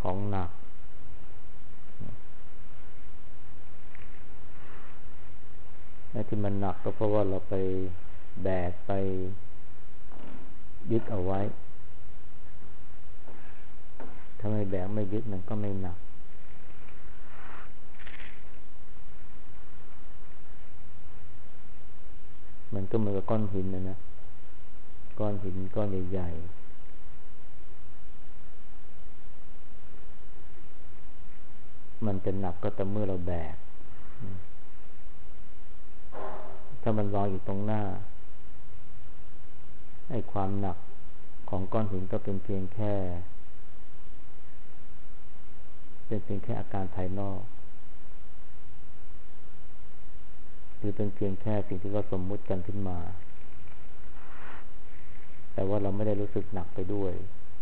ของหนักและที่มันหนักก็เพราะว่าเราไปแบกไปยึดเอาไว้ถ้าไม่แบกไม่ยึดมันก็ไม่หนักมันก็เหมือนกับก้อนหินนะก้อนหินก้อนใหญ่ๆมันจะหนักก็แต่เมื่อเราแบกถ้ามันวางอยู่ตรงหน้าไอ้ความหนักของก้อนหินก็เป็นเพียงแค่อาการภายนอกหรือเป็นเพียงแค่สิ่งที่เราสมมุติกันขึ้นมาแต่ว่าเราไม่ได้รู้สึกหนักไปด้วย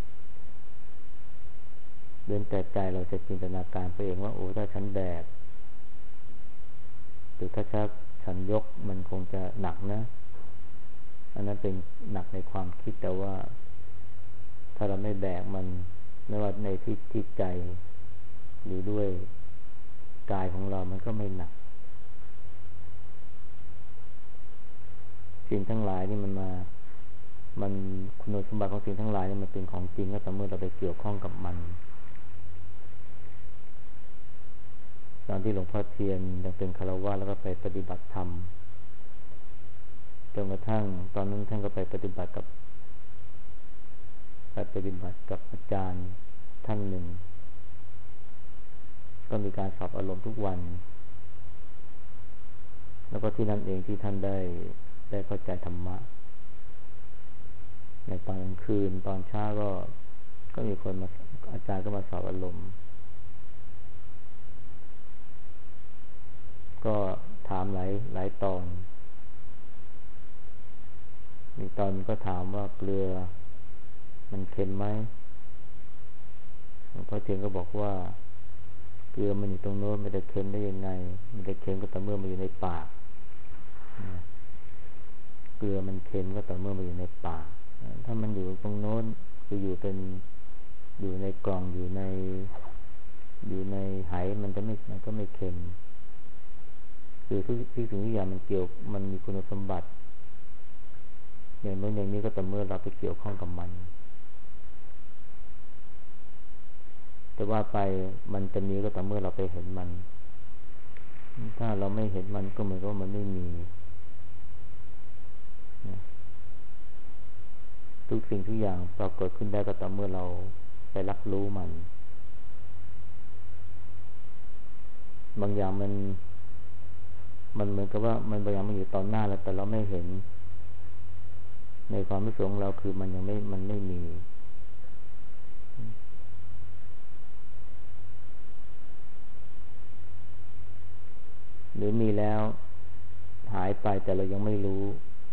เว้นแต่ใจเราจะจินตนาการไปเองว่าโอ้ถ้าฉันแบกหรือถ้าฉันยกมันคงจะหนักนะอันนั้นเป็นหนักในความคิดแต่ว่าถ้าเราไม่แบกมันไม่ว่าในที่ใจหรือด้วยกายของเรามันก็ไม่หนักสิ่งทั้งหลายนี่มันคุณสมบัติของสิ่งทั้งหลายนี่มันเป็นของจริงก็ต่อเมื่อเราไปเกี่ยวข้องกับมันตอนที่หลวงพ่อเทียนยังเป็นฆราวาสแล้วก็ไปปฏิบัติธรรมจนกระทั่งตอนนั้นท่านก็ไปปฏิบัติกับอาจารย์ท่านหนึ่งก็มีการสอบอารมณ์ทุกวันแล้วก็ที่นั่นเองที่ท่านได้เข้าใจธรรมะในตอนกลางคืนตอนเช้าก็มีคนมาอาจารย์ก็มาสอบอารมณ์ก็ถามหลายตอนมีตอนก็ถามว่าเกลือมันเค็มไหมหลวงพ่อเทียนก็บอกว่าเกลือมันอยู่ตรงโน้นไม่ได้เค็มได้ยังไงมันได้เค็มก็ต่อเมื่อมันอยู่ในปากเกลือมันเค็มก็ต่อเมื่อมันอยู่ในปากถ้ามันอยู่ตรงโน้นคืออยู่ในกล่องอยู่ในไหมันก็ไม่เค็มคือทุกสิ่งทุกอย่างมันมีคุณสมบัติอย่างโน้นอย่างนี้ก็ต่อเมื่อเราไปเกี่ยวข้องกับมันแต่ว่าไปมันจะมีก็ต่อเมื่อเราไปเห็นมันถ้าเราไม่เห็นมันก็เหมือนกับมันไม่มีทุกสิ่งทุกอย่างปรากฏขึ้นได้ก็ต่อเมื่อเราไปรับรู้มันบางอย่างมันเหมือนกับว่ามันบางอย่างมันอยู่ตอนหน้าแล้วแต่เราไม่เห็นในความรู้สึกของเราคือมันไม่มีหรือมีแล้วหายไปแต่เรายังไม่รู้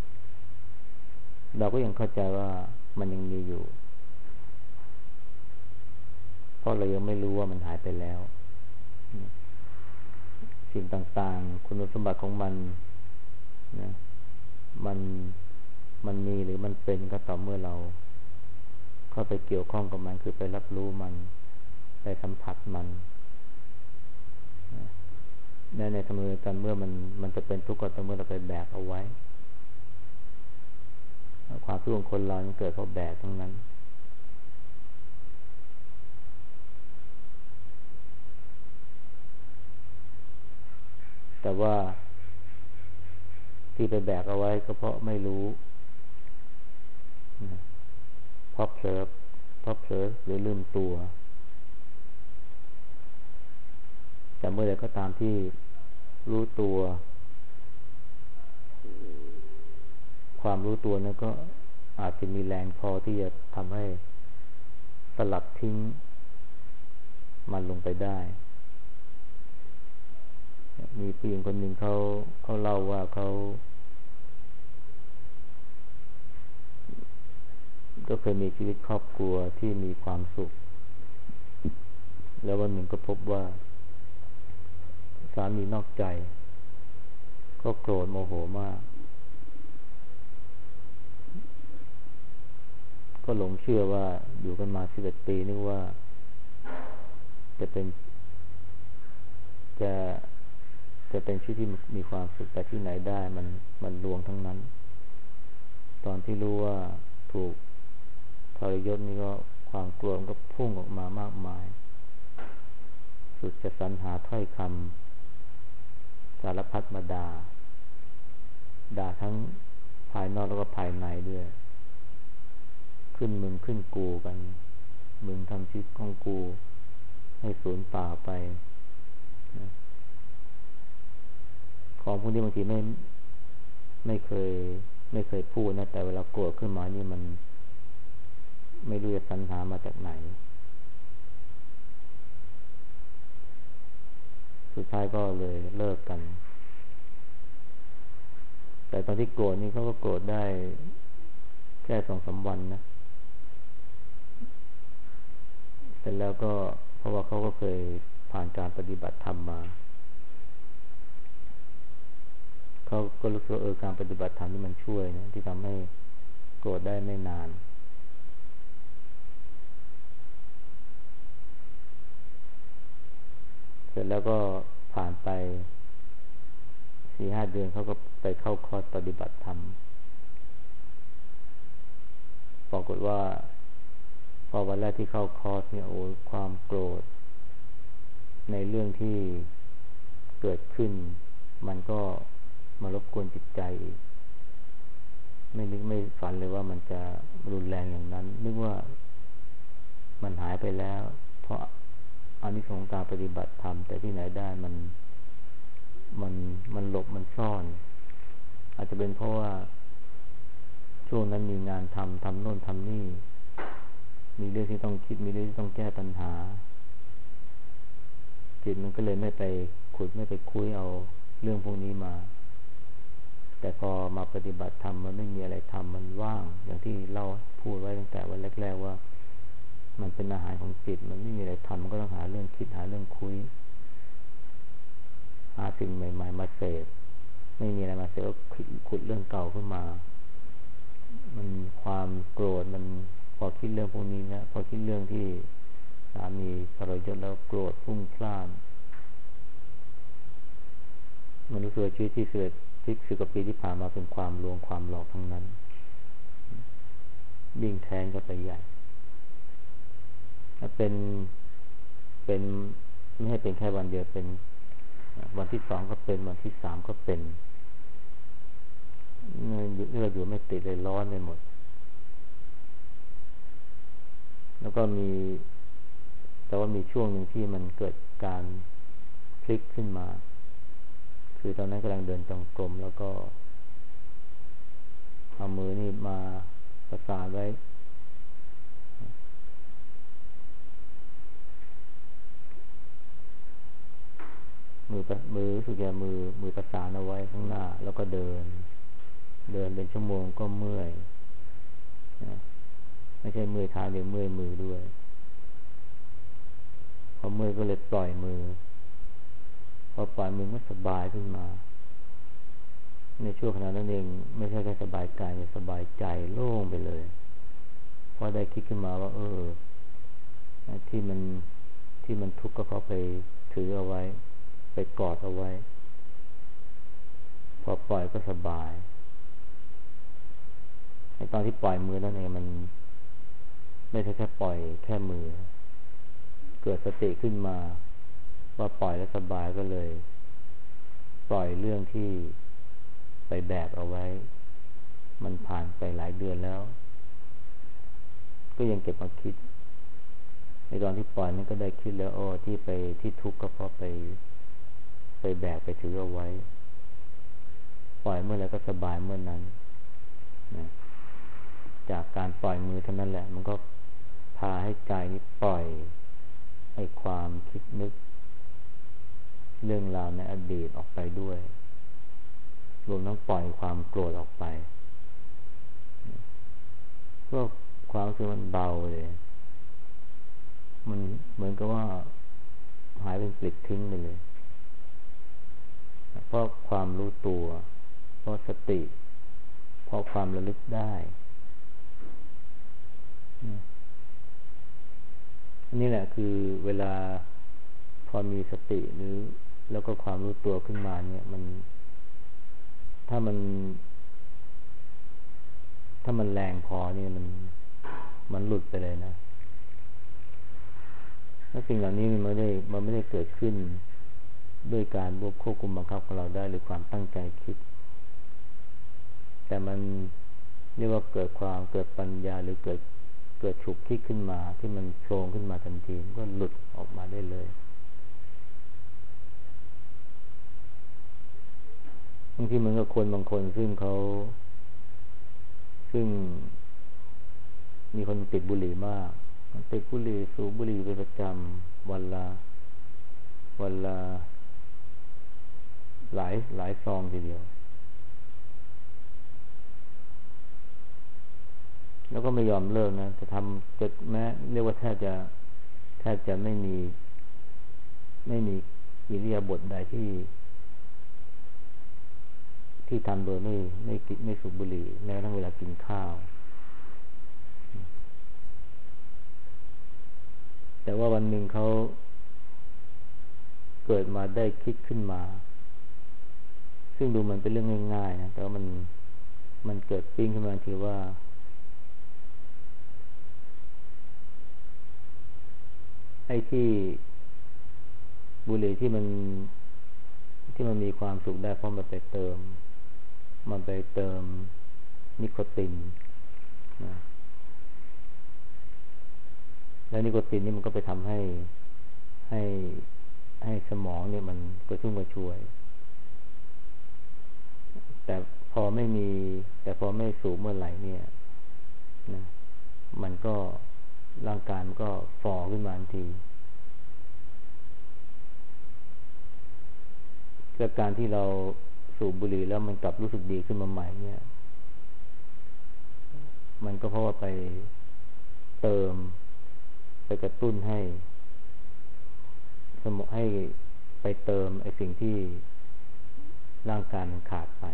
เราก็ยังเข้าใจว่ามันยังมีอยู่เพราะเรายังไม่รู้ว่ามันหายไปแล้วสิ่งต่างๆคุณสมบัติของมันนะมันมีหรือมันเป็นก็ต่อเมื่อเราเข้าไปเกี่ยวข้องกับมันคือไปรับรู้มันไปสัมผัสมันในทำนองกันเมื่อมันจะเป็นทุกข์ก็ต่อเมื่อเราไปแบกเอาไว้ความทุกข์ของคนเราเกิดเพราะแบกทั้งนั้นแต่ว่าที่ไปแบกเอาไว้ก็เพราะไม่รู้เพราะเผลอหรือลืมตัวแต่เมื่อใดก็ตามที่รู้ตัวความรู้ตัวนั้นก็อาจจะมีแรงพอที่จะทำให้สลัดทิ้งมันลงไปได้มีผู้หญิงคนหนึ่งเขาเล่าว่าเขาก็เคยมีชีวิตครอบครัวที่มีความสุขแล้ววันหนึ่งก็พบว่าสามีนอกใจก็โกรธโมโหมากก็หลงเชื่อว่าอยู่กันมา11 ปีนึกว่าจะเป็นจะจะเป็นชีวิตที่มีความสุขแต่ที่ไหนได้มันลวงทั้งนั้น ตอนที่รู้ว่าถูกทรยศนี่ก็ความกลัวมันก็พุ่งออกมามากมายสุดจะสรรหาถ้อยคำสารพัดมาด่าทั้งภายนอกแล้วก็ภายในด้วยขึ้นมึงขึ้นกูกันมึงทำชีวิตของกูให้สูญเปล่าไปของพวกนี้บางทีไม่เคยพูดนะแต่เวลาโกรธขึ้นมานี่มันไม่รู้จะสรรหามาจากไหนสุดท้ายก็เลยเลิกกันแต่ตอนที่โกรธนี่เขาก็โกรธได้แค่2-3 วันนะเสร็จแล้วก็เพราะว่าเขาก็เคยผ่านการปฏิบัติธรรมมาเขาก็รู้สึกการปฏิบัติธรรมนี่มันช่วยนะที่ทำให้โกรธได้ไม่นานเสร็จแล้วก็ผ่านไป 4-5 เดือนเขาก็ไปเข้าคอร์สปฏิบัติธรรมปรากฏว่าพอวันแรกที่เข้าคอร์สเนี่ยความโกรธในเรื่องที่เกิดขึ้นมันก็มารบกวนจิตใจอีกไม่นึกไม่ฝันเลยว่ามันจะรุนแรงอย่างนั้นนึกว่ามันหายไปแล้วเพราะอานิสงส์การปฏิบัติธรรมแต่ที่ไหนได้มันหลบมันซ่อนอาจจะเป็นเพราะว่าช่วงนั้นมีงานทำโน่นทำนี่มีเรื่องที่ต้องคิดมีเรื่องที่ต้องแก้ปัญหาจิตมันก็เลยไม่ไปขุดไม่ไปคุยเอาเรื่องพวกนี้มาแต่พอมาปฏิบัติธรรมมันไม่มีอะไรทำมันว่างอย่างที่เราพูดไว้ตั้งแต่วันแรกๆว่ามันเป็นอาหารของจิตมันไม่มีอะไรทำมันก็ต้องหาเรื่องคิดหาเรื่องคุยหาสิ่งใหม่ๆมาเสพไม่มีอะไรมาเสพก็ขุดเรื่องเก่าขึ้นมามันความโกรธมันพอคิดเรื่องพวกนี้นะพอคิดเรื่องที่สามีทรยศแล้วโกรธพุ่งพล่านมันรู้สึกชีวิตที่เกิด10 กว่าปีที่ผ่านมาเป็นความลวงความหลอกทั้งนั้นยิ่งแทงก็ไปใหญ่เป็นไม่ให้เป็นแค่วันเดียวเป็นวันที่2ก็เป็นวันที่3ก็เป็นเราอยู่ไม่ติดเลยร้อนไปหมดแล้วก็แต่ว่ามีช่วงหนึ่งที่มันเกิดการพลิกขึ้นมาคือตอนนั้นกำลังเดินจงกรมแล้วก็เอามือนี่มาประสานไว้มือรู้สึกอย่างมือประสานเอาไว้ข้างหน้าแล้วก็เดินเป็นชั่วโมงก็เมื่อยไม่ใช่เมื่อยเท้าเดี๋ยวเมื่อยมือด้วยพอเมื่อยก็เลยปล่อยมือพอปล่อยมือก็สบายขึ้นมาในช่วงขณะนั้นเองไม่ใช่แค่สบายกายแต่สบายใจโล่งไปเลยพอได้คิดขึ้นมาว่าที่มันทุกข์ก็เพราะไปถือเอาไว้ไปกอดเอาไว้พอปล่อยก็สบายในตอนที่ปล่อยมือนั่นเองมันไม่ใช่แค่ปล่อยแค่มือเกิดสติขึ้นมาว่าปล่อยแล้วสบายก็เลยปล่อยเรื่องที่ไปแบกเอาไว้มันผ่านไปหลายเดือนแล้วก็ยังเก็บมาคิดในตอนที่ปล่อยนั้นก็ได้คิดแล้วที่ทุกข์ก็เพราะไปแบกไปถือเอาไว้ปล่อยเมื่อไหร่ก็สบายเมื่อนั้นนะจากการปล่อยมือเท่านั้นแหละมันก็พาให้ใจนี้ปล่อยให้ความคิดนึกเรื่องราวในอดีตออกไปด้วยรวมทั้งปล่อยความโกรธออกไปก็ความรู้สึกมันเบาเลยมันเหมือนกับว่าหายเป็นปลิดทิ้งไปเลยเพราะความรู้ตัวเพราะสติเพราะความระลึกได้นี่แหละคือเวลาพอมีสติหรือแล้วก็ความรู้ตัวขึ้นมาเนี่ยมันถ้ามันแรงพอเนี่ยมันหลุดไปเลยนะแล้วสิ่งเหล่านี้มันไม่ได้เกิดขึ้นด้วยการควบคุมบังคับของเราได้หรือความตั้งใจคิดแต่มันเรียกว่าเกิดปัญญาหรือเกิดฉุกคิดขึ้นมาที่มันโชงขึ้นมาทันทีก็หลุดออกมาได้เลยบางทีเหมือนกับคนบางคนซึ่งมีคนติดบุหรี่มากติดบุหรี่สูบบุหรี่เป็นประจำวันละหลายซองทีเดียวแล้วก็ไม่ยอมเลิกนะจะแม้เรียกว่าแทบจะไม่มีอิริยาบถใดที่ทำโดยไม่สูบบุหรี่แม้กระทั่งเวลากินข้าวแต่ว่าวันหนึ่งเขาเกิดมาได้คิดขึ้นมาซึ่งดูมันเป็นเรื่องง่ายๆนะแต่ว่ามันเกิดปิ้งขึ้นมาทีว่าไอ้ที่บุหรี่ที่มันมีความสุขได้เพราะมันไปเติมนิโคตินนะแล้วนิโคตินนี่มันก็ไปทำให้สมองเนี่ยมันกระชุ่มกระชวยแต่พอไม่สูบเมื่อไหร่เนี่ยนะมันก็ร่างกายมันก็ฝ่อขึ้นมาทันทีและการที่เราสูบบุหรี่แล้วมันกลับรู้สึกดีขึ้นมาใหม่เนี่ยมันก็เพราะว่าไปกระตุ้นให้สมองให้ไปเติมไอ้สิ่งที่ร่างกายมันขาดไป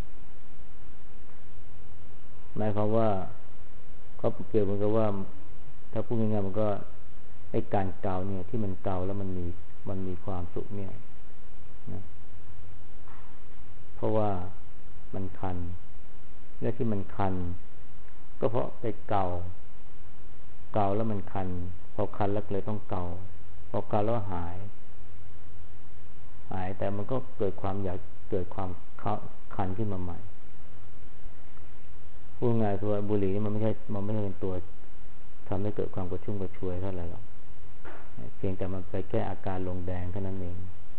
หมายความว่าก็เปรียบเหมือนกับว่าถ้าพูดง่ายๆมันก็ไอ้การเกาเนี่ยที่มันเกาแล้วมันมีความสุขเนี่ยนะเพราะว่ามันคันและที่มันคันก็เพราะไปเกาแล้วมันคันพอคันแล้วเลยต้องเกาพอเกาแล้วหายแต่มันก็เกิดความอยากเกิดความคันขึ้นมาใหม่พูดง่ายคือว่าบุหรี่นี่มันไม่ใช่เป็นตัวทำให้เกิดความกระชุ่มกระชวยเท่าไหร่หรอกเพียงแต่มันไปแก้อาการลงแดงเท่านั้นเอง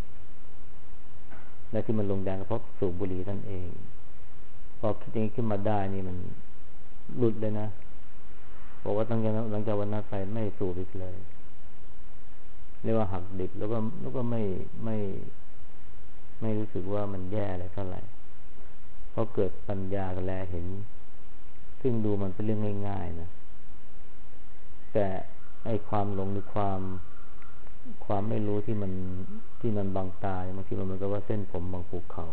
และที่มันลงแดงก็เพราะสูบบุหรี่นั่นเองพอคิดอย่างนี้ขึ้นมาได้นี่มันหลุดเลยนะบอกว่าหลังจากวันนั้นไปไม่สูบอีกเลยเรียกว่าหักดิบแล้วก็ไม่รู้สึกว่ามันแย่อะไรเท่าไหร่เพราะเกิดปัญญากันแล้วเห็นซึ่งดูมันเป็นเรื่องง่ายๆนะแต่ไอ้ความหลงหรือความไม่รู้ที่มันบังตาบางทีมันเหมือนกับว่าเส้นผมบางภูเขา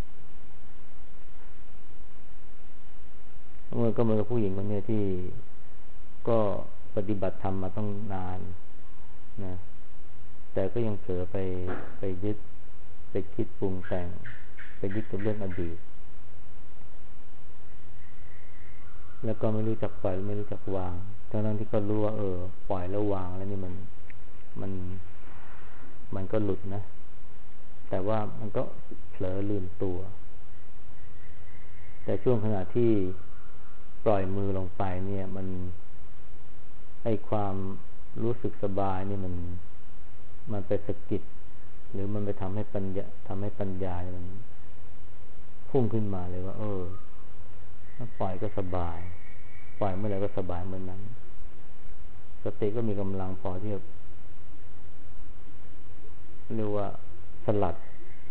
เมื่อก็เหมือนกับผู้หญิงคนนี้ที่ก็ปฏิบัติธรรมมาต้องนานนะแต่ก็ยังเผลอไปยึดไปคิดปรุงแต่งไปยึดกับเรื่องอดีตแล้วก็ไม่รู้จักปล่อยไม่รู้จักวางทั้งที่ก็รู้ว่าปล่อยแล้ววางแล้วนี่มันก็หลุดนะแต่ว่ามันก็เผลอลืมตัวแต่ช่วงขณะที่ปล่อยมือลงไปเนี่ยมันให้ความรู้สึกสบายนี่มันไปสะกิดหรือมันไปทำให้ปัญญามันพุ่งขึ้นมาเลยว่าถ้าปล่อยก็สบายปล่อยเมื่อไหร่ก็สบายเมื่อนั้นสติก็มีกำลังพอที่จะเรียกว่าสลัด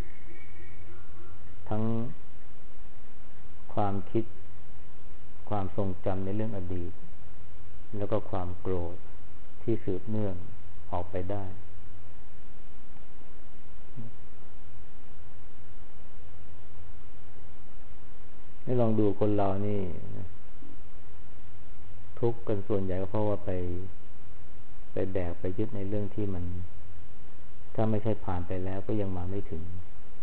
ทั้งความคิดความทรงจำในเรื่องอดีตแล้วก็ความโกรธที่สืบเนื่องออกไปได้ให้ลองดูคนเรานี่ทุกข์กันส่วนใหญ่ก็เพราะว่าไปแบกไปยึดในเรื่องที่มันถ้าไม่ใช่ผ่านไปแล้วก็ยังมาไม่ถึง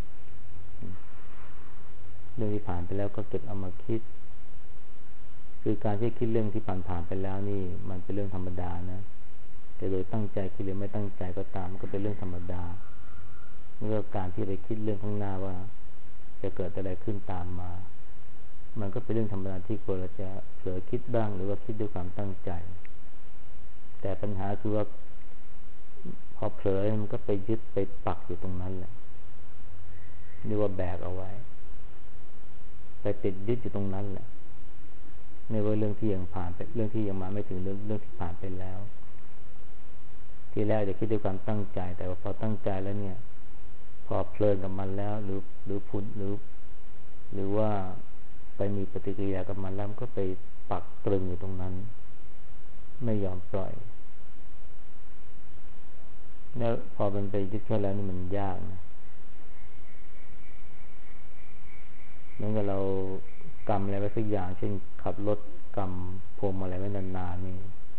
เรื่องที่ผ่านไปแล้วก็เก็บเอามาคิดคือการที่คิดเรื่องที่ผ่านไปแล้วนี่มันเป็นเรื่องธรรมดานะแต่โดยตั้งใจคิดหรือไม่ตั้งใจก็ตามก็เป็นเรื่องธรรมดาเมื่อการที่ไปคิดเรื่องข้างหน้าว่าจะเกิดอะไรขึ้นตามมามันก็เป็นเรื่องธรรมดาที่คนเราจะเผลอคิดบ้างหรือว่าคิดด้วยความตั้งใจแต่ปัญหาคือว่าพอเผลอมันก็ไปยึดไปปักอยู่ตรงนั้นแหละเรียกว่าแบกเอาไว้ไปติดยึดอยู่ตรงนั้นแหละในว่าเรื่องที่ยังผ่านไปเรื่องที่ยังมาไม่ถึงเรื่องที่ผ่านไปแล้วทีแรกจะคิดด้วยความตั้งใจแต่ว่าพอตั้งใจแล้วเนี่ยพอเพลินกับมันแล้วหรือพูดหรือว่าไปมีปฏิกิริยากับมันแล้วมันก็ไปปักตรึงอยู่ตรงนั้นไม่ยอมปล่อยแล้วพอมันไปยึดเข้าแล้วนี่มันยากนะเหมือนกับเรากำอะไรไว้สักอย่างเช่นขับรถกำพวงมาลัยไว้นานๆนี่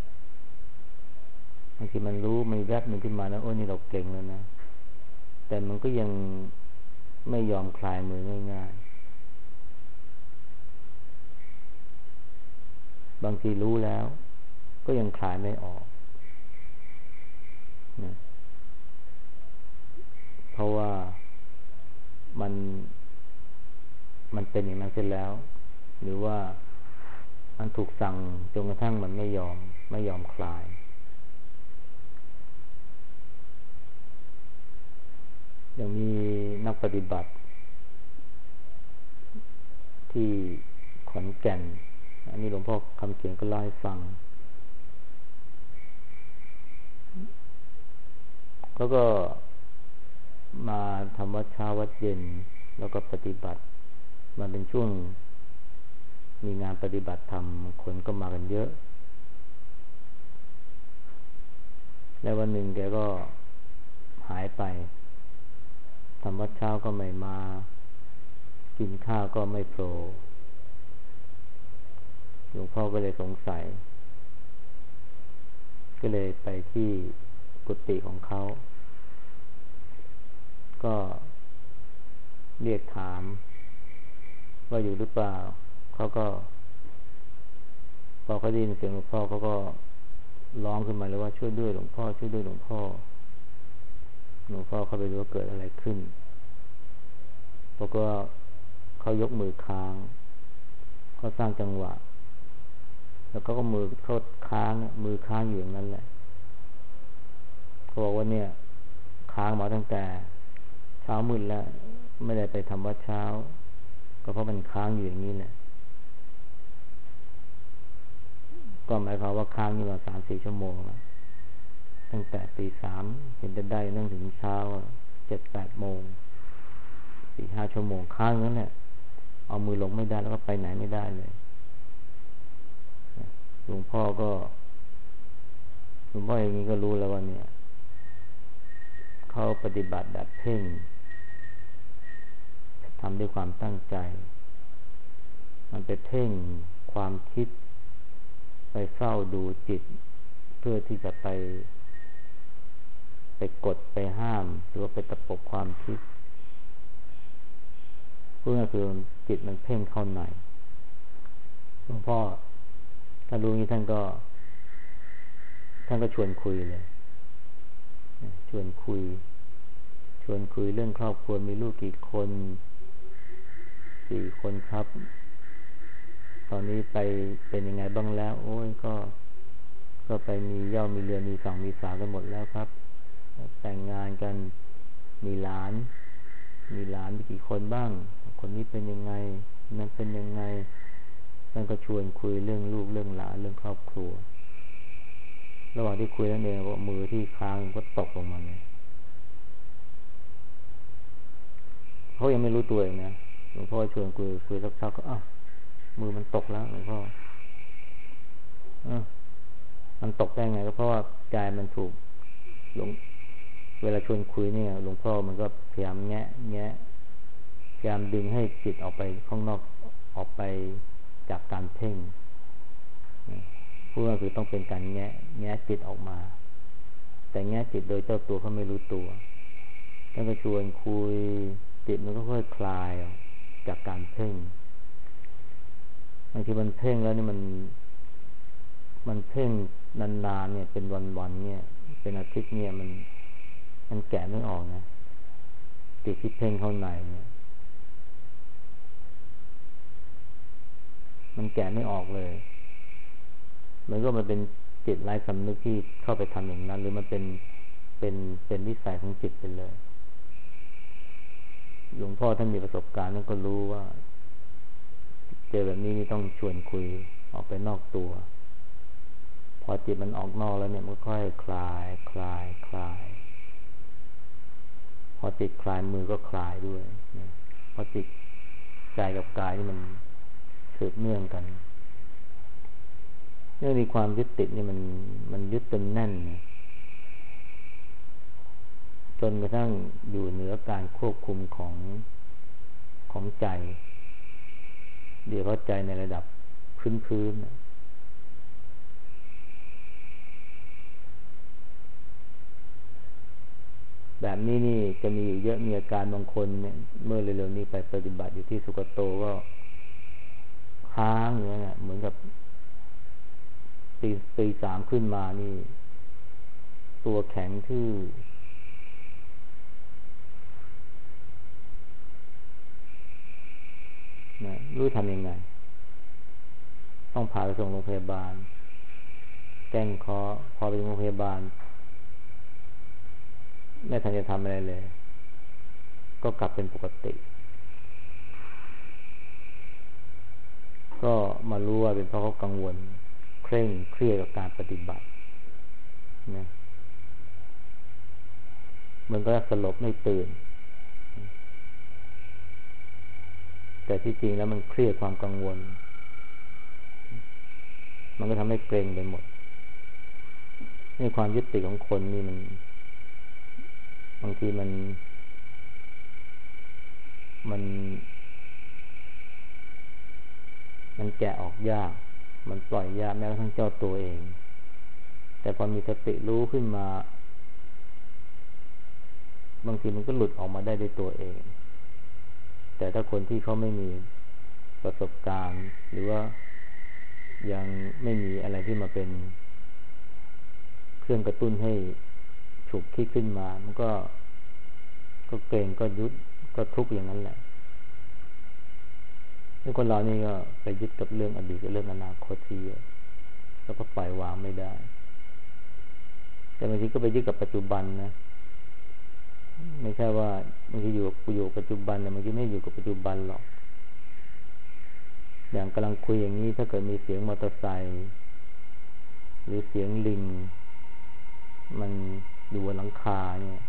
บางทีมันรู้มันแวบมันขึ้นมาแล้วโอ้นี่เราเก่งแล้วนะแต่มันก็ยังไม่ยอมคลายมือง่ายๆบางทีรู้แล้วก็ยังคลายไม่ออกนะเพราะว่ามันเป็นอย่างนั้นเสร็จแล้วหรือว่ามันถูกสั่งจนกระทั่งมันไม่ยอมคลายอย่างมีนักปฏิบัติที่ขอนแก่นอันนี้หลวงพ่อคำเขียนก็เล่าให้ฟังเขาก็มาทำวัดเช้าวัดเย็นแล้วก็ปฏิบัติมันเป็นช่วงมีงานปฏิบัติธรรมคนก็มากันเยอะแล้ววันหนึ่งแกก็หายไปทำวัดเช้าก็ไม่มากินข้าวก็ไม่โผล่หลวงพ่อก็เลยสงสัยก็เลยไปที่กุฏิของเขาก็เรียกถามว่าอยู่หรือเปล่าเขาก็พอเขาได้ยินเสียงหลวงพ่อเขาก็ร้องขึ้นมาเลยว่าช่วยด้วยหลวงพ่อช่วยด้วยหลวงพ่อหลวงพ่อเขาไปดูว่าเกิดอะไรขึ้นเพราะว่าเขายกมือค้างเขาสร้างจังหวะแล้วก็มือเขาค้างมือค้างอยู่อย่างนั้นแหละเขาบอกว่าเนี่ยค้างมาตั้งแต่เช้ามืดแล้วไม่ได้ไปทำวัดเช้าก็เพราะมันค้างอยู่อย่างนี้แหละก็หมายความว่าค้างอยู่มา3-4 ชั่วโมงแล้วตั้งแต่ตี 3เห็นจะได้นั่งถึงเช้า 7-8 โมง 4-5 ชั่วโมงค้างนั้นแหละเอามือลงไม่ได้แล้วก็ไปไหนไม่ได้เลยหลวงพ่ออย่างนี้ก็รู้แล้วว่าเนี่ยเขาปฏิบัติแบบเพ่งทำด้วยความตั้งใจมันไปเพ่งความคิดไปเฝ้าดูจิตเพื่อที่จะไปกดไปห้ามหรือว่าไปตะปบความคิดเพื่อคือจิตมันเพ่งเข้าในหลวงพ่อถ้ารู้นี้ท่านก็ชวนคุยเลยชวนคุยเรื่องครอบครัวมีลูกกี่คน4 คนครับตอนนี้ไปเป็นยังไงบ้างแล้วโอ้ยก็ไปมีมีเรือนมี2 มี 3กันหมดแล้วครับแต่งงานกันมีหลานมีกี่คนบ้างคนนี้เป็นยังไงนั้นเป็นยังไงนั่นก็ชวนคุยเรื่องลูกเรื่องหลานเรื่องครอบครัวระหว่างที่คุยนั่นเองว่ามือที่ค้างก็ตกลงมาเลยเขายังไม่รู้ตัวเองนะหลวงพ่อชวนคุยสักพักก็มือมันตกแล้วหลวงพ่อมันตกได้ไงก็เพราะว่าใจมันถูกเวลาชวนคุยเนี่ยหลวงพ่อมันก็พยายามแงะพยายามดึงให้จิตออกไปข้างนอกออกไปจากการเพ่งพูดก็คือต้องเป็นการแงะจิตออกมาแต่แงะจิตโดยเจ้าตัวเขาไม่รู้ตัวท่านก็ชวนคุยจิตมันก็ค่อยคลายออกจากการเพ่งบางทีมันเพ่งแล้วนี่มันเพ่งนานๆเนี่ยเป็นวันๆเนี่ยเป็นอาทิตย์เนี่ยมันแกะไม่ออกนะจิตที่เพ่งเข้าในเนี่ยมันแกะไม่ออกเลยมันก็มันเป็นจิตไร้สำนึกที่เข้าไปทำอย่างนั้นหรือมันเป็นนิสัยของจิตไปเลยหลวงพ่อท่านมีประสบการณ์ท่านก็รู้ว่าเจอแบบนี้นี่ต้องชวนคุยออกไปนอกตัวพอจิตมันออกนอกแล้วเนี่ยมันค่อยคลายพอจิตคลายมือก็คลายด้วยพอจิตใจกับกายนี่มันสืบเนื่องกันเรื่องมีความยึดติดนี่มันยึดจนแน่นจนกระทั่งอยู่เหนือการควบคุมของใจเดี๋ยวเข้าใจในระดับพื้นแบบนี้นี่จะมีอยู่เยอะมีอาการบางคนเนี่ยเมื่อเร็วๆนี้ไปปฏิบัติอยู่ที่สุกโตก็ค้างอย่างเงี้ยเหมือนกับตีสามขึ้นมานี่ตัวแข็งทื่อนะรู้ทำยังไงต้องพาไปส่งโรงพยาบาลแก้งคอพอไปโรงพยาบาลไม่ทันจะทำอะไรเลยก็กลับเป็นปกติก็มารู้ว่าเป็นเพราะเขากังวลเคร่งเครียดกับการปฏิบัตินะมันก็สลบไม่ตื่นแต่ที่จริงแล้วมันเครียดความกังวลมันก็ทำให้เกร็งไปหมดนี่ความยึดติดของคนนี่มันบางทีมันแกะออกยากมันปล่อยยากแม้กระทั่งเจ้าตัวเองแต่พอมีสติรู้ขึ้นมาบางทีมันก็หลุดออกมาได้ด้วยตัวเองแต่ถ้าคนที่เขาไม่มีประสบการณ์หรือว่ายังไม่มีอะไรที่มาเป็นเครื่องกระตุ้นให้ฉุกคิดขึ้นมามันก็เกรงก็ยุดก็ทุกข์อย่างนั้นแหละแล้วคนเรานี่ก็ไปยึดกับเรื่องอดีตกับเรื่องอนาคตที่เยอะแล้วก็ปล่อยวางไม่ได้แต่บางทีก็ไปยึดกับปัจจุบันนะไม่ใช่ว่าบางทีอยู่ปัจจุบันแต่บางทีไม่อยู่กับปัจจุบันหรอกอย่างกำลังคุยอย่างนี้ถ้าเกิดมีเสียงมอเตอร์ไซค์หรือเสียงลิงมันอยู่บนหลังคาเนี่ย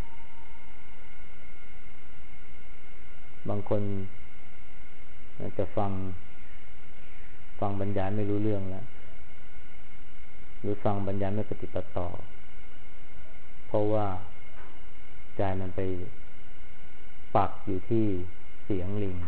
บางคนจะฟังบรรยายไม่รู้เรื่องแล้วหรือฟังบรรยายไม่ปฏิปต่อเพราะว่าใจมันไปปักอยู่ที่เสียงลิง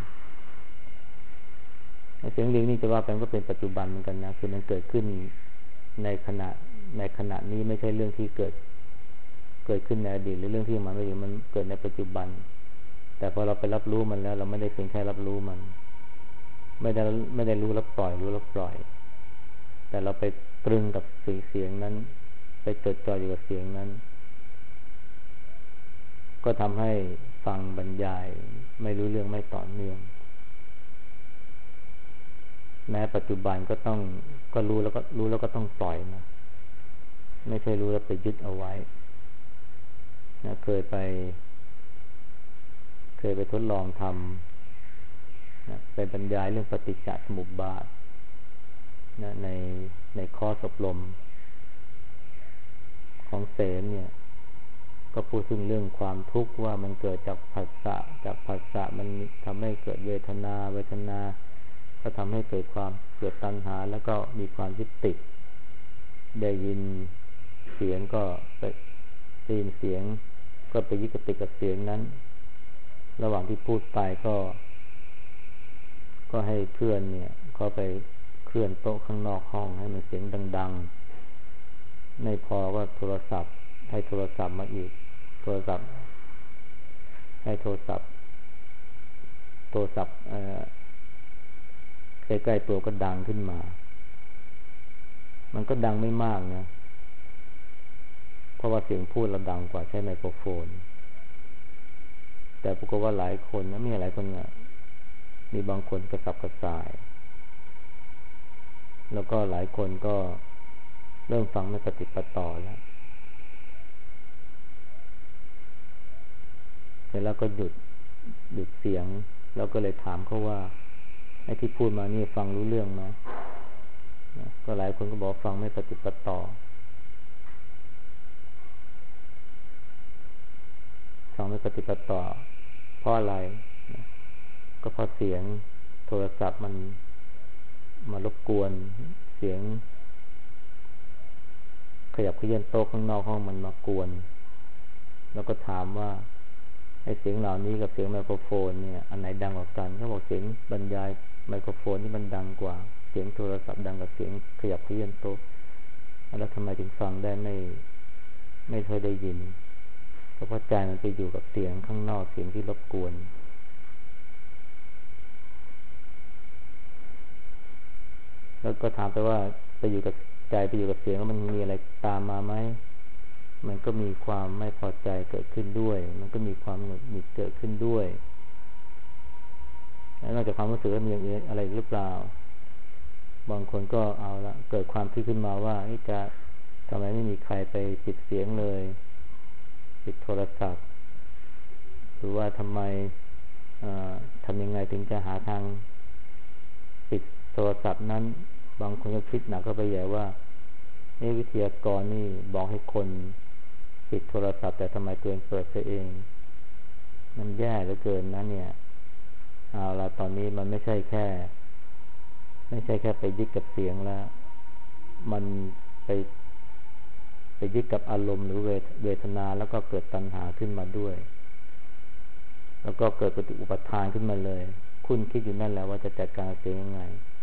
เสียงลิงนี่จะว่าไปก็เป็นปัจจุบันเหมือนกันนะคือมันเกิดขึ้นในขณะนี้ไม่ใช่เรื่องที่เกิดขึ้นในอดีตหรือเรื่องที่มันไม่ถึงมันเกิดในปัจจุบันแต่พอเราไปรับรู้มันแล้วเราไม่ได้เพียงแค่รับรู้มันไม่ได้รู้แล้วปล่อยแต่เราไปตรึงกับเสียงนั้นไปจดจ่ออยู่กับเสียงนั้นก็ทำให้ฟังบรรยายไม่รู้เรื่องไม่ต่อเนื่องแม้ปัจจุบันก็รู้แล้วก็ต้องปล่อยนะไม่ใช่รู้แล้วไปยึดเอาไว้นะเคยไปทดลองทำนะไปบรรยายเรื่องปฏิจจสมุปบาทนะในคอร์สอบรมของเสนเนี่ยก็พูดถึงเรื่องความทุกข์ว่ามันเกิดจากผัสสะมันทำให้เกิดเวทนาก็ทำให้เกิดตัณหาแล้วก็มีความยึดติดได้ยินเสียงก็ไปได้ยินเสียงก็ไปยึดติดกับเสียงนั้นระหว่างที่พูดไปก็ให้เพื่อนเนี่ยเขาไปเคลื่อนโต๊ะข้างนอกห้องให้มันเสียงดังๆไม่พอก็ให้โทรศัพท์มาอีกโทรศัพท์ให้โทรศัพท์ใกล้ๆตัวก็ดังขึ้นมามันก็ดังไม่มากนะเพราะว่าเสียงพูดเราดังกว่าใช้ไมโครโฟนแต่ปรากฏว่าหลายคนนะมีหลายคนนะมีบางคนกระสับกระส่ายแล้วก็หลายคนก็เริ่มฟังไม่ปฏิปต่อแล้วเสร็จแล้วก็หยุดเสียงแล้วก็เลยถามเขาว่าไอ้ที่พูดมานี่ฟังรู้เรื่องไหมก็หลายคนก็บอกฟังไม่ปฏิปต่อฟังไม่ปฏิปต่อเพราะอะไรก็เพราะเสียงโทรศัพท์มันมารบกวนเสียงขยับเขยื้อนโต๊ะข้างนอกห้องมันมากวนแล้วก็ถามว่าไอ้เสียงเหล่านี้กับเสียงไมโครโฟนเนี่ยอันไหนดังกว่ากันเขาบอกเสียงบรรยายไมโครโฟนนี่มันดังกว่าเสียงโทรศัพท์ดังกว่าเสียงขยับเขยื้อนโต๊ะแล้วทำไมถึงฟังได้ไม่เคยได้ยินก็เพราะใจมันไปอยู่กับเสียงข้างนอกเสียงที่รบกวนแล้วก็ถามไปว่าไปอยู่กับใจไปอยู่กับเสียงแล้วมันมีอะไรตามมาไหมมันก็มีความไม่พอใจเกิดขึ้นด้วยมันก็มีความหงุดหงิดเกิดขึ้นด้วยแล้วนอกจากความรู้สึกแล้วมีอย่างอื่นอะไรหรือเปล่าบางคนก็เอาละเกิดความคิดขึ้นมาว่าจะทำไมไม่มีใครไปปิดเสียงเลยปิดโทรศัพท์หรือว่าทำไมทำยังไงถึงจะหาทางปิดโทรศัพท์นั้นบางคนก็คิดหนักก็ไปใหญ่ว่าวิทยากรนี่บอกให้คนปิดโทรศัพท์แต่ทำไมตัวเองเปิดซะเองมันแย่เหลือเกินนะเนี่ยเอาละตอนนี้มันไม่ใช่แค่ไปยึดกับเสียงแล้วมันไปยึดกับอารมณ์หรือเวทนาแล้วก็เกิดตัณหาขึ้นมาด้วยแล้วก็เกิดปฏิอุปทานขึ้นมาเลยคุณคิดอยู่นั่นแหละว่าจะจัดการเสียงยังไง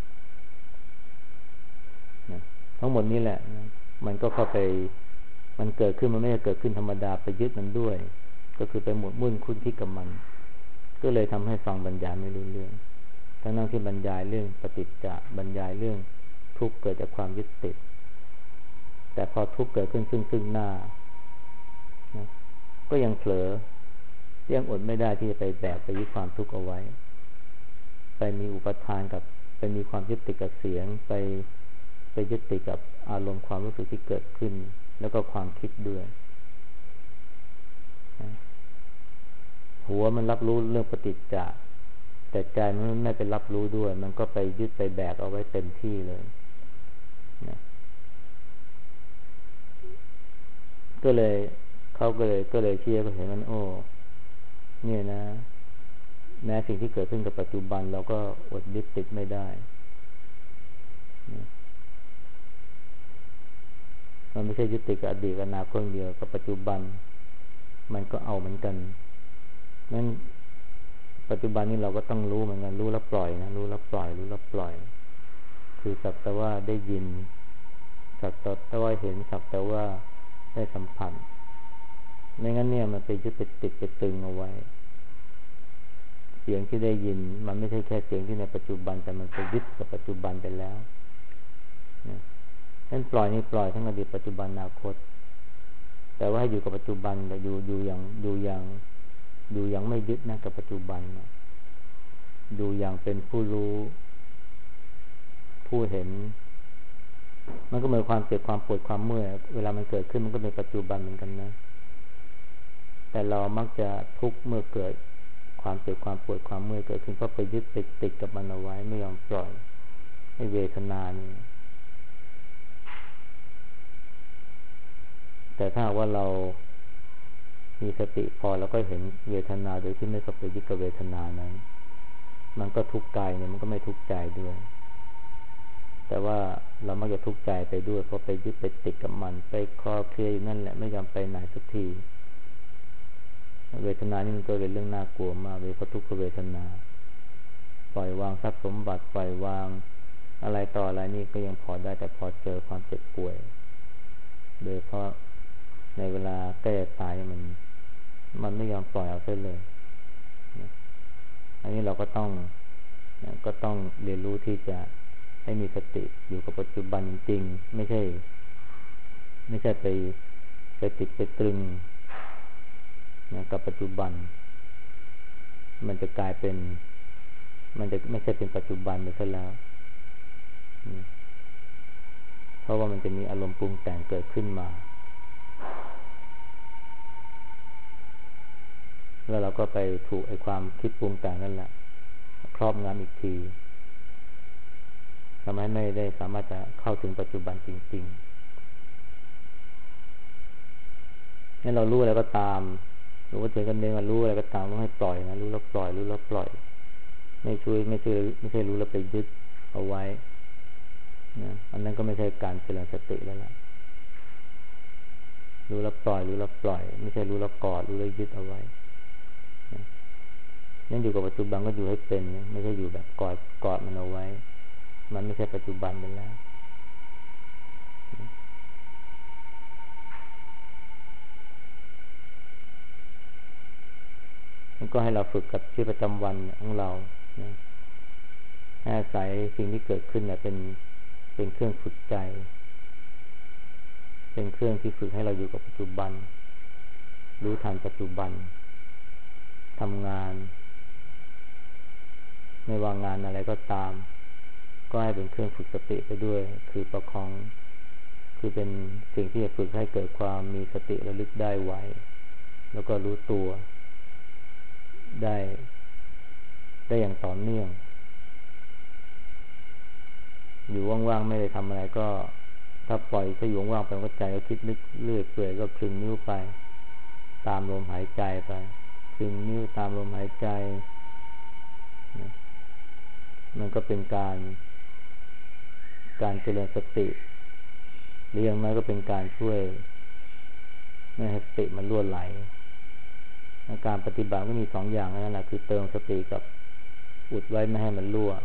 นะทั้งหมดนี้แหละนะมันก็เข้าไปมันเกิดขึ้นมันไม่ได้เกิดขึ้นธรรมดาไปยึดมันด้วยก็คือไปหมดมุ่นคุ้นคิดกับมันก็เลยทำให้ฟังบรรยายไม่รู้เรื่องทั้งที่บรรยายเรื่องปฏิจจะบรรยายเรื่องทุกข์เกิดจากความยึดติดแต่พอทุกข์เกิดขึ้นซึ่งหน้านะก็ยังเผลอยังอดไม่ได้ที่จะไปแบกไปยึดความทุกข์เอาไว้ไปมีอุปทานกับไปมีความยึดติดกับเสียงไปยึดติดกับอารมณ์ความรู้สึกที่เกิดขึ้นแล้วก็ความคิดด้วยหัวมันรับรู้เรื่องปฏิจจะแต่ใจมันไม่ไปรับรู้ด้วยมันก็ไปยึดไปแบกเอาไว้เต็มที่เลยนะก็เลยเขาก็เลยเชื่อก็เห็นมันโอ้เนี่ยนะแม้สิ่งที่เกิดขึ้นกับปัจจุบันเราก็อดยึดติดไม่ได้นะมันไม่ใช่ยึดติดกับอดีตอนาคตเดียวกับปัจจุบันมันก็เอาเหมือนกันนั้นปัจจุบันนี้เราก็ต้องรู้เหมือนกันรู้แล้วปล่อยนะรู้แล้วปล่อยคือสักแต่ว่าได้ยินสักแต่ว่าเห็นสักแต่ว่าได้สัมผัสไม่งั้นเนี่ยมันไปยึดไปติดไปตึงเอาไว้เสียงที่ได้ยินมันไม่ใช่แค่เสียงที่ในปัจจุบันแต่มันไปยึดกับปัจจุบันไปแล้วนะนั่นปล่อยนี่ปล่อยทั้งอดีตปัจจุบันอนาคตแต่ว่าให้อยู่กับปัจจุบันแต่อยู่อย่างไม่ยึดนะกับปัจจุบันนะอยู่อย่างเป็นผู้รู้ผู้เห็นมันก็เหมือนความเจ็บความปวดความเมื่อยเวลามันเกิดขึ้นมันก็เป็นปัจจุบันเหมือนกันนะแต่เรามักจะทุกข์เมื่อเกิดความเจ็บความปวดความเมื่อยเกิดขึ้นเพราะไปยึดไปติดกับมันเอาไว้ไม่ยอมปล่อยให้เวทนานี่แต่ถ้าว่าเรามีสติพอเราก็เห็นเวทนาโดยที่ไม่เข้าไปยึดกับเวทนานั้นมันก็ทุกข์กายเนี่ยมันก็ไม่ทุกข์ใจด้วยแต่ว่าเรามักจะทุกข์ใจไปด้วยเพราะไปยึดไปติดกับมันไปคลอเคลียอยู่นั่นแหละไม่ยอมไปไหนสักทีเวทนานี่มันก็เป็นเรื่องน่ากลัวมากเลยเพราะทุกขเวทนาปล่อยวางทรัพย์สมบัติปล่อยวางอะไรต่ออะไรนี่ก็ยังพอได้แต่พอเจอความเจ็บป่วยโดยเพราะในเวลาใกล้จะตายมันไม่ยอมปล่อยเอาเสียเลยอันนี้เราก็ต้องเรียนรู้ที่จะให้มีสติอยู่กับปัจจุบันจริงๆไม่ใช่ไปติดไปตรึงกับปัจจุบันมันจะกลายเป็นมันจะไม่ใช่เป็นปัจจุบันไปซะแล้วเพราะว่ามันจะมีอารมณ์ปรุงแต่งเกิดขึ้นมาแล้วเราก็ไปถูกไอ้ความคิดปรุงแต่งนั่นแหละครอบงำอีกทีทำให้ไม่ได้สามารถจะเข้าถึงปัจจุบันจริงๆให้เรารู้อะไรก็ตามหรือว่าเจอกันเองว่ารู้อะไรก็ตามต้องให้ปล่อยนะรู้แล้วปล่อยรู้แล้วปล่อยไม่ใช่รู้แล้วไปยึดเอาไว้นะอันนั้นก็ไม่ใช่การเจริญสติแล้วล่ะรู้แล้วปล่อยรู้แล้วปล่อยไม่ใช่รู้แล้วกอดรู้แล้วยึดเอาไว้นั่นอยู่กับปัจจุบันก็อยู่ให้เป็นไม่ใช่อยู่แบบกอดมันเอาไว้มันไม่ใช่ปัจจุบันไปแล้วมันก็ให้เราฝึกกับชีวิตประจำวันของเราให้อาศัยสิ่งที่เกิดขึ้นเป็นเครื่องฝึกใจเป็นเครื่องที่ฝึกให้เราอยู่กับปัจจุบันรู้ทันปัจจุบันทำงานไม่ว่างานอะไรก็ตามก็ให้เป็นเครื่องฝึกสติไปด้วยคือประคองคือเป็นสิ่งที่จะฝึกให้เกิดความมีสติระลึกได้ไวแล้วก็รู้ตัวได้อย่างต่อเนื่องอยู่ว่างๆไม่ได้ทำอะไรก็ถ้าปล่อยถ้าอยู่ว่างๆไปก็ใจก็คิดนึกเลื่อยเปื่อยก็คลึงนิ้วไปตามลมหายใจไปคลึงนิ้วตามลมหายใจมันก็เป็นการเจริญสติหรืออย่างน้อยก็เป็นการช่วยไม่ให้สติมันรั่วไหลการปฏิบัติก็มีสองอย่างนั่นแหละคือเติมสติกับอุดไว้ไม่ให้มันรั่ว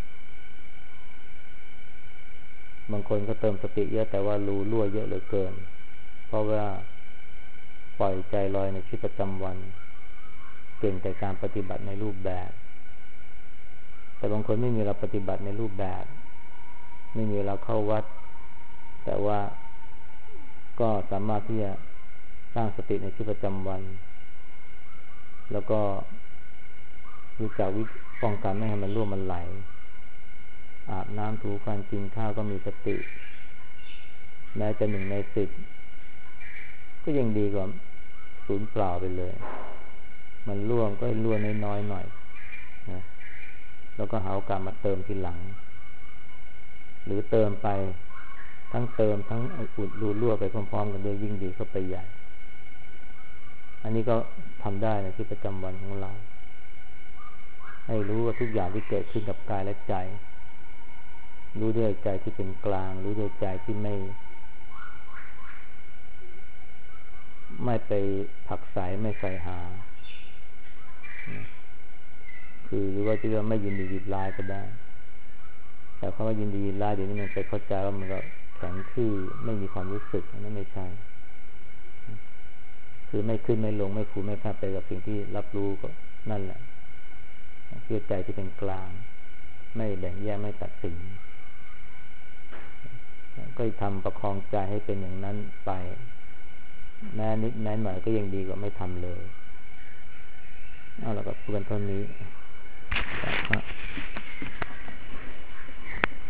บางคนก็เติมสติเยอะแต่ว่ารู้รั่วเยอะเหลือเกินเพราะว่าปล่อยใจลอยในชีวิตประจำวันเก่งแต่การปฏิบัติในรูปแบบแต่บางคนไม่มีเราปฏิบัติในรูปแบบไม่มีเราเข้าวัดแต่ว่าก็สามารถที่จะสร้างสติในชีวิตประจำวันแล้วก็รู้จักป้องกันไม่ให้มันรั่วมันไหลอาบน้ำถูฟันกินข้าวก็มีสติแม้จะ1 ใน 10ก็ยังดีกว่าศูนย์เปล่าไปเลยมันร่วงก็ร่วงน้อยๆหน่อยนะแล้วก็หาโอกาสมาเติมทีหลังหรือเติมไปทั้งเติมทั้งอุดรูรั่วไปพร้อมๆกันด้วยยิ่งดีเข้าไปใหญ่อันนี้ก็ทำได้ในชีวิตประจำวันของเราให้รู้ว่าทุกอย่างที่เกิดขึ้นกับกายและใจรู้ด้วยใจที่เป็นกลางรู้ด้วยใจที่ไม่ไปผักใสไม่ใส่หาคือหรือว่าจะเรียกไม่ยินดียินร้ายก็ได้แต่คำว่ายินดียินร้ายเดี๋ยวนี้มันไปเข้าใจว่ามันก็แข็งทื่อไม่มีความรู้สึกนั่นไม่ใช่คือไม่ขึ้นไม่ลงไม่ฟูไม่แผ่ไปกับสิ่งที่รับรู้ก็นั่นแหละคือใจที่เป็นกลางไม่แบ่งแยกไม่ตัดสินก็ทำประคองใจให้เป็นอย่างนั้นไปแม้นิดแม้หน่อยก็ยังดีกว่าไม่ทำเลยเอาล่ะก็พูดกันเท่านี้